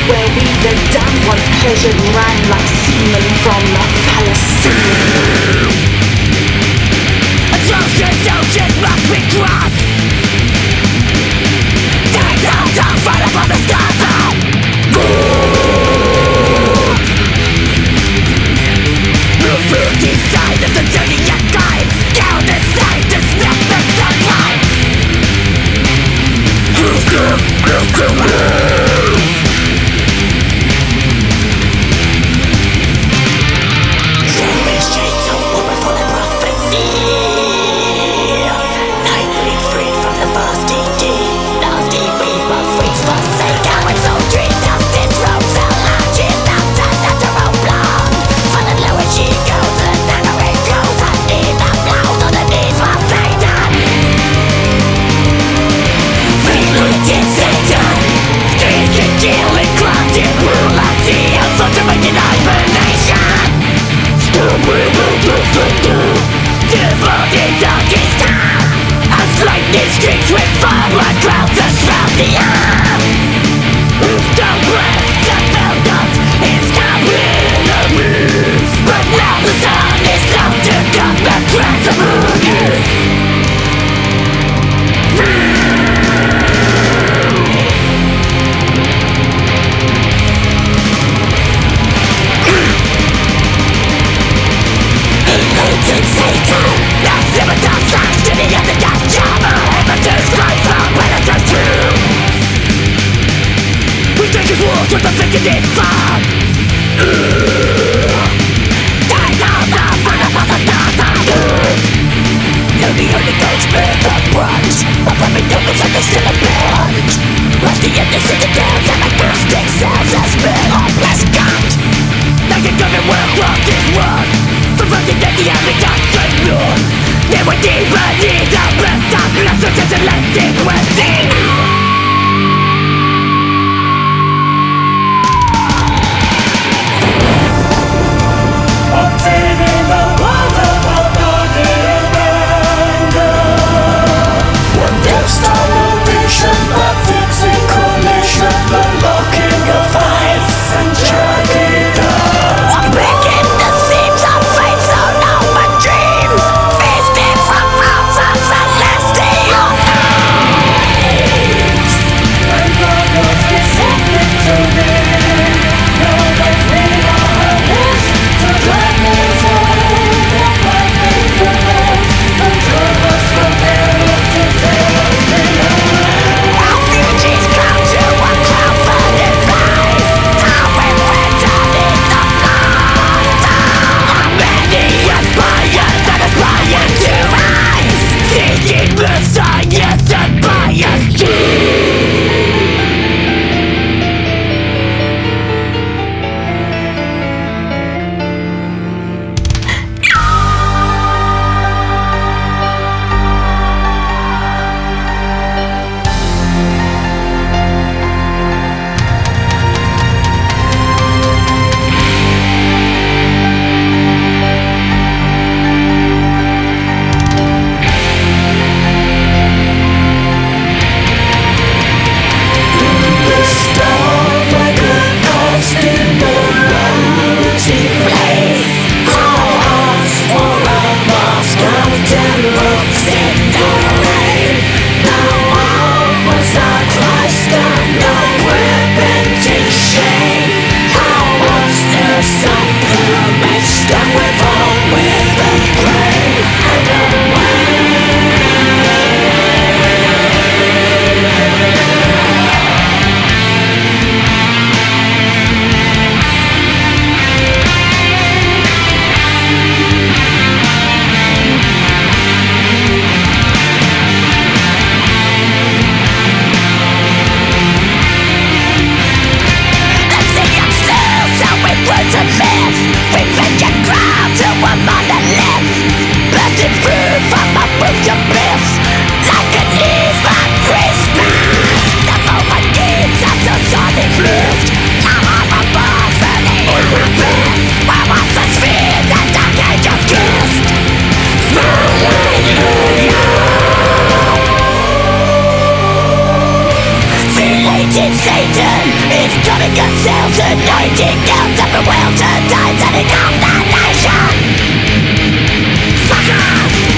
where we the damned once Persian ran like seamen from the Palestine. Atrocious oceans must be crossed. Take down, down, fall upon the sky. The filthy side of the journey at time. Down the side, the snap, the sunlight. Who's good, built the world. Generations of woman for the prophecy. Nightly freed from the vasty deep. Nasty people freaks forsake our soldiers. Dusted robes, our arches, not unnatural blood. For the lower she goes, and narrowing goes. I need the blows on the knees for Satan. Free-looted Satan. Streets can kill and corrupted ruler. See us ultimated hibernation. Stupid and defective. Devoted darkest time. As lightning streaks with fire blood clouds that shroud the earth. With the breath that felt us, it's our enemies. But now the sun is out to cut the cracks of moonies. Hated Satan, the scimitar slashed to the end of that jammer. Amateurs cry for predators true. We take his walls with the thickening fog. Die down, down, burn up on the stars. You're the only ghost with the brunt. My puppet numbers and they're still a bunch. Rusty in the citadels and my bursting cells that smell of flesh guns. Like a government world locked in one. Perverted that the army doctrine rule. They would even need a breath of blood such as electric welding. Obtaining the water of burning anger. One death starvation, but fixing collision. The locking of ice and jerking up. Breaking the seams of fate, so no one dreams. Feasting from fountains celestial night. Anointed Satan is coming yourself, anointing down to the world to die, turning off the nation. Fuck off!